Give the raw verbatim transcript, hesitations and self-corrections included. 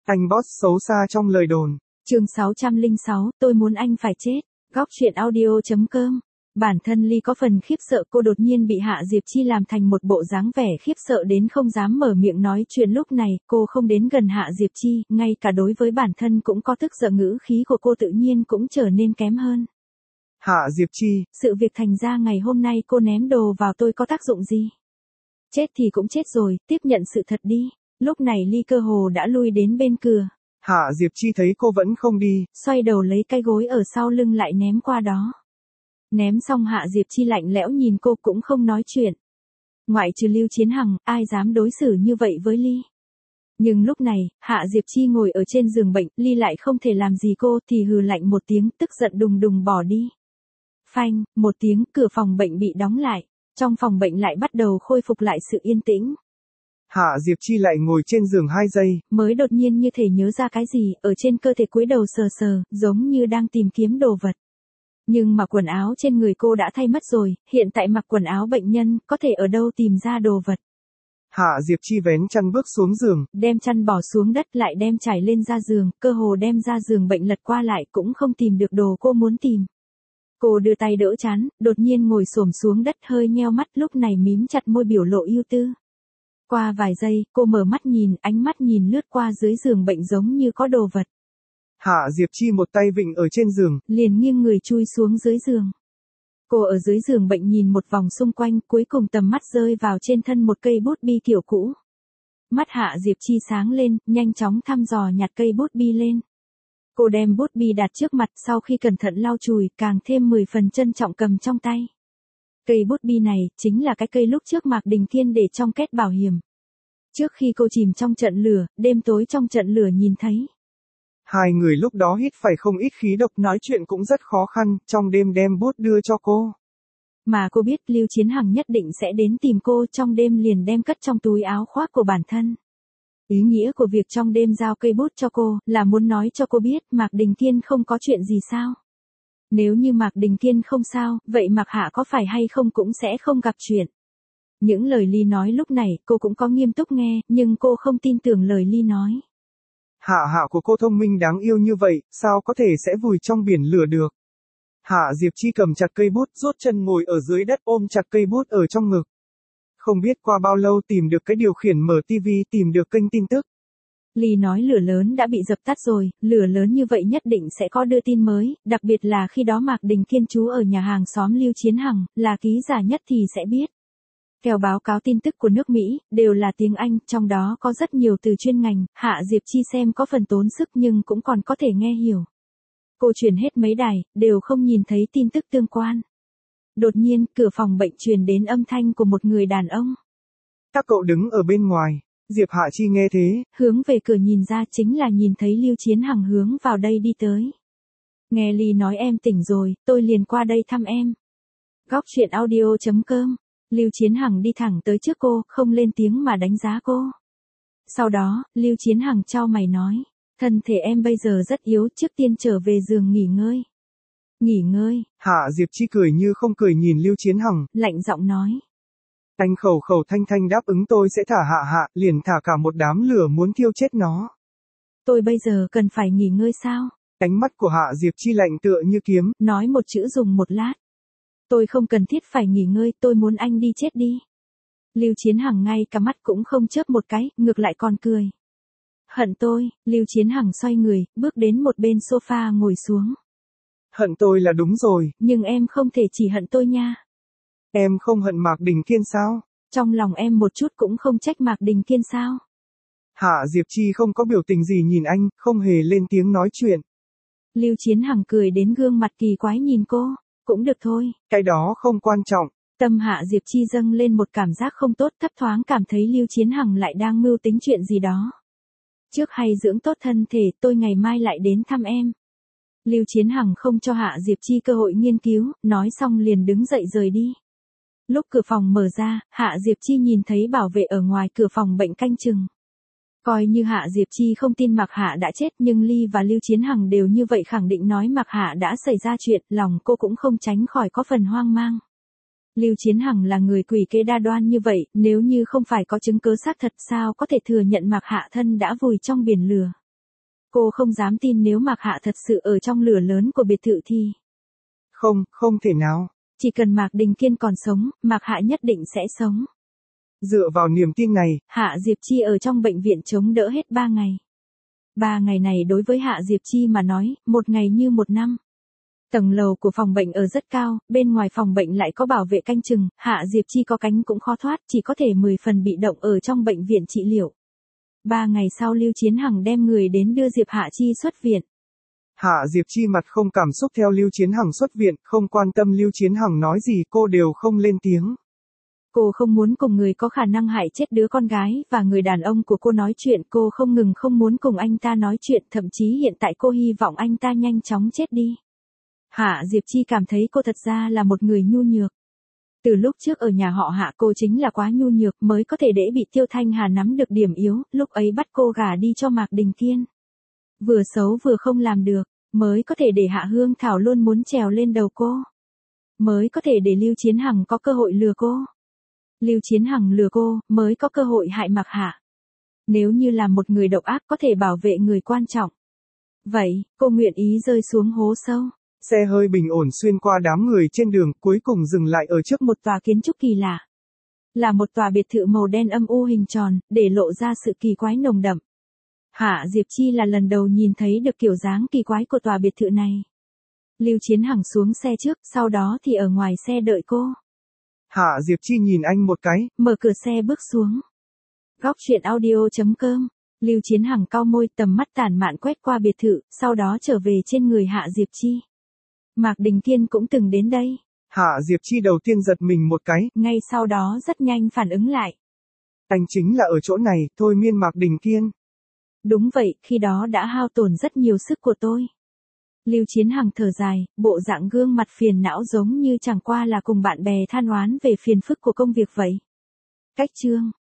Anh boss xấu xa trong lời đồn. Chương sáu trăm lẻ sáu, tôi muốn anh phải chết. Góc truyện audio chấm com. Bản thân Ly có phần khiếp sợ, cô đột nhiên bị Hạ Diệp Chi làm thành một bộ dáng vẻ khiếp sợ đến không dám mở miệng nói chuyện. Lúc này, cô không đến gần Hạ Diệp Chi, ngay cả đối với bản thân cũng có tức giận, ngữ khí của cô tự nhiên cũng trở nên kém hơn. Hạ Diệp Chi, sự việc thành ra ngày hôm nay cô ném đồ vào tôi có tác dụng gì? Chết thì cũng chết rồi, tiếp nhận sự thật đi. Lúc này Ly cơ hồ đã lui đến bên cửa. Hạ Diệp Chi thấy cô vẫn không đi, xoay đầu lấy cái gối ở sau lưng lại ném qua đó. Ném xong Hạ Diệp Chi lạnh lẽo nhìn cô cũng không nói chuyện. Ngoại trừ Lưu Chiến Hằng, ai dám đối xử như vậy với Ly? Nhưng lúc này, Hạ Diệp Chi ngồi ở trên giường bệnh, Ly lại không thể làm gì cô, thì hừ lạnh một tiếng, tức giận đùng đùng bỏ đi. Phanh, một tiếng, cửa phòng bệnh bị đóng lại. Trong phòng bệnh lại bắt đầu khôi phục lại sự yên tĩnh. Hạ Diệp Chi lại ngồi trên giường hai giây, mới đột nhiên như thể nhớ ra cái gì, ở trên cơ thể cúi đầu sờ sờ, giống như đang tìm kiếm đồ vật. Nhưng mà quần áo trên người cô đã thay mất rồi, hiện tại mặc quần áo bệnh nhân, có thể ở đâu tìm ra đồ vật. Hạ Diệp Chi vén chăn bước xuống giường, đem chăn bỏ xuống đất lại đem trải lên ra giường, cơ hồ đem ra giường bệnh lật qua lại cũng không tìm được đồ cô muốn tìm. Cô đưa tay đỡ chán, đột nhiên ngồi xổm xuống đất hơi nheo mắt, lúc này mím chặt môi biểu lộ ưu tư. Qua vài giây, cô mở mắt nhìn, ánh mắt nhìn lướt qua dưới giường bệnh giống như có đồ vật. Hạ Diệp Chi một tay vịn ở trên giường, liền nghiêng người chui xuống dưới giường. Cô ở dưới giường bệnh nhìn một vòng xung quanh, cuối cùng tầm mắt rơi vào trên thân một cây bút bi kiểu cũ. Mắt Hạ Diệp Chi sáng lên, nhanh chóng thăm dò nhặt cây bút bi lên. Cô đem bút bi đặt trước mặt, sau khi cẩn thận lau chùi, càng thêm mười phần trân trọng cầm trong tay. Cây bút bi này, chính là cái cây lúc trước Mạc Đình Kiên để trong két bảo hiểm. Trước khi cô chìm trong trận lửa, đêm tối trong trận lửa nhìn thấy. Hai người lúc đó hít phải không ít khí độc, nói chuyện cũng rất khó khăn, trong đêm đem bút đưa cho cô. Mà cô biết Lưu Chiến Hằng nhất định sẽ đến tìm cô, trong đêm liền đem cất trong túi áo khoác của bản thân. Ý nghĩa của việc trong đêm giao cây bút cho cô, là muốn nói cho cô biết Mạc Đình Kiên không có chuyện gì sao. Nếu như Mạc Đình Kiên không sao, vậy Mạc Hạ có phải hay không cũng sẽ không gặp chuyện. Những lời Ly nói lúc này, cô cũng có nghiêm túc nghe, nhưng cô không tin tưởng lời Ly nói. Hạ hạ của cô thông minh đáng yêu như vậy, sao có thể sẽ vùi trong biển lửa được. Hạ Diệp Chi cầm chặt cây bút, rút chân ngồi ở dưới đất ôm chặt cây bút ở trong ngực. Không biết qua bao lâu tìm được cái điều khiển mở tivi, tìm được kênh tin tức. Ly nói lửa lớn đã bị dập tắt rồi, lửa lớn như vậy nhất định sẽ có đưa tin mới, đặc biệt là khi đó Mạc Đình Kiên trú ở nhà hàng xóm Lưu Chiến Hằng, là ký giả nhất thì sẽ biết. Theo báo cáo tin tức của nước Mỹ, đều là tiếng Anh, trong đó có rất nhiều từ chuyên ngành, Hạ Diệp Chi xem có phần tốn sức nhưng cũng còn có thể nghe hiểu. Cô chuyển hết mấy đài, đều không nhìn thấy tin tức tương quan. Đột nhiên, cửa phòng bệnh truyền đến âm thanh của một người đàn ông. Các cậu đứng ở bên ngoài, Diệp Hạ Chi nghe thế, hướng về cửa nhìn ra, chính là nhìn thấy Lưu Chiến Hằng hướng vào đây đi tới. Nghe Ly nói em tỉnh rồi, tôi liền qua đây thăm em. Góc truyện audio chấm com. Lưu Chiến Hằng đi thẳng tới trước cô, không lên tiếng mà đánh giá cô. Sau đó, Lưu Chiến Hằng chau mày nói, thân thể em bây giờ rất yếu, trước tiên trở về giường nghỉ ngơi. Nghỉ ngơi. Hạ Diệp Chi cười như không cười nhìn Lưu Chiến Hằng, lạnh giọng nói. Anh khẩu khẩu thanh thanh đáp ứng tôi sẽ thả hạ hạ, liền thả cả một đám lửa muốn thiêu chết nó. Tôi bây giờ cần phải nghỉ ngơi sao? Ánh mắt của Hạ Diệp Chi lạnh tựa như kiếm, nói một chữ dùng một lát. Tôi không cần thiết phải nghỉ ngơi, tôi muốn anh đi chết đi. Lưu Chiến Hằng ngay cả mắt cũng không chớp một cái, ngược lại còn cười. Hận tôi. Lưu Chiến Hằng xoay người, bước đến một bên sofa ngồi xuống. Hận tôi là đúng rồi. Nhưng em không thể chỉ hận tôi nha. Em không hận Mạc Đình Kiên sao? Trong lòng em một chút cũng không trách Mạc Đình Kiên sao? Hạ Diệp Chi không có biểu tình gì nhìn anh, không hề lên tiếng nói chuyện. Lưu Chiến Hằng cười đến gương mặt kỳ quái nhìn cô. Cũng được thôi. Cái đó không quan trọng. Tâm Hạ Diệp Chi dâng lên một cảm giác không tốt, thấp thoáng cảm thấy Lưu Chiến Hằng lại đang mưu tính chuyện gì đó. Trước hay dưỡng tốt thân thể, tôi ngày mai lại đến thăm em. Lưu Chiến Hằng không cho Hạ Diệp Chi cơ hội nghiên cứu, nói xong liền đứng dậy rời đi. Lúc cửa phòng mở ra, Hạ Diệp Chi nhìn thấy bảo vệ ở ngoài cửa phòng bệnh canh chừng. Coi như Hạ Diệp Chi không tin Mạc Hạ đã chết, nhưng Ly và Lưu Chiến Hằng đều như vậy khẳng định nói Mạc Hạ đã xảy ra chuyện, lòng cô cũng không tránh khỏi có phần hoang mang. Lưu Chiến Hằng là người quỷ kế đa đoan như vậy, nếu như không phải có chứng cứ xác thật sao có thể thừa nhận Mạc Hạ thân đã vùi trong biển lửa. Cô không dám tin nếu Mạc Hạ thật sự ở trong lửa lớn của biệt thự thì. Không, không thể nào. Chỉ cần Mạc Đình Kiên còn sống, Mạc Hạ nhất định sẽ sống. Dựa vào niềm tin này, Hạ Diệp Chi ở trong bệnh viện chống đỡ hết ba ngày. Ba ngày này đối với Hạ Diệp Chi mà nói, một ngày như một năm. Tầng lầu của phòng bệnh ở rất cao, bên ngoài phòng bệnh lại có bảo vệ canh chừng, Hạ Diệp Chi có cánh cũng khó thoát, chỉ có thể mười phần bị động ở trong bệnh viện trị liệu. Ba ngày sau Lưu Chiến Hằng đem người đến đưa Diệp Hạ Chi xuất viện. Hạ Diệp Chi mặt không cảm xúc theo Lưu Chiến Hằng xuất viện, không quan tâm Lưu Chiến Hằng nói gì cô đều không lên tiếng. Cô không muốn cùng người có khả năng hại chết đứa con gái và người đàn ông của cô nói chuyện, cô không ngừng không muốn cùng anh ta nói chuyện, thậm chí hiện tại cô hy vọng anh ta nhanh chóng chết đi. Hạ Diệp Chi cảm thấy cô thật ra là một người nhu nhược. Từ lúc trước ở nhà họ Hạ cô chính là quá nhu nhược mới có thể để bị Tiêu Thanh Hà nắm được điểm yếu, lúc ấy bắt cô gả đi cho Mạc Đình Kiên. Vừa xấu vừa không làm được, mới có thể để Hạ Hương Thảo luôn muốn trèo lên đầu cô. Mới có thể để Lưu Chiến Hằng có cơ hội lừa cô. Lưu Chiến Hằng lừa cô, mới có cơ hội hại Mạc Hạ. Nếu như là một người độc ác có thể bảo vệ người quan trọng. Vậy, cô nguyện ý rơi xuống hố sâu. Xe hơi bình ổn xuyên qua đám người trên đường, cuối cùng dừng lại ở trước một tòa kiến trúc kỳ lạ. Là một tòa biệt thự màu đen âm u hình tròn, để lộ ra sự kỳ quái nồng đậm. Hạ Diệp Chi là lần đầu nhìn thấy được kiểu dáng kỳ quái của tòa biệt thự này. Lưu Chiến Hằng xuống xe trước, sau đó thì ở ngoài xe đợi cô. Hạ Diệp Chi nhìn anh một cái, mở cửa xe bước xuống. Góc truyện audio chấm com. Lưu Chiến Hằng cau môi, tầm mắt tản mạn quét qua biệt thự, sau đó trở về trên người Hạ Diệp Chi. Mạc Đình Kiên cũng từng đến đây. Hạ Diệp Chi đầu tiên giật mình một cái, ngay sau đó rất nhanh phản ứng lại. Anh chính là ở chỗ này, thôi miên Mạc Đình Kiên. Đúng vậy, khi đó đã hao tổn rất nhiều sức của tôi. Lưu Chiến Hằng thở dài, bộ dạng gương mặt phiền não giống như chẳng qua là cùng bạn bè than oán về phiền phức của công việc vậy. Cách chương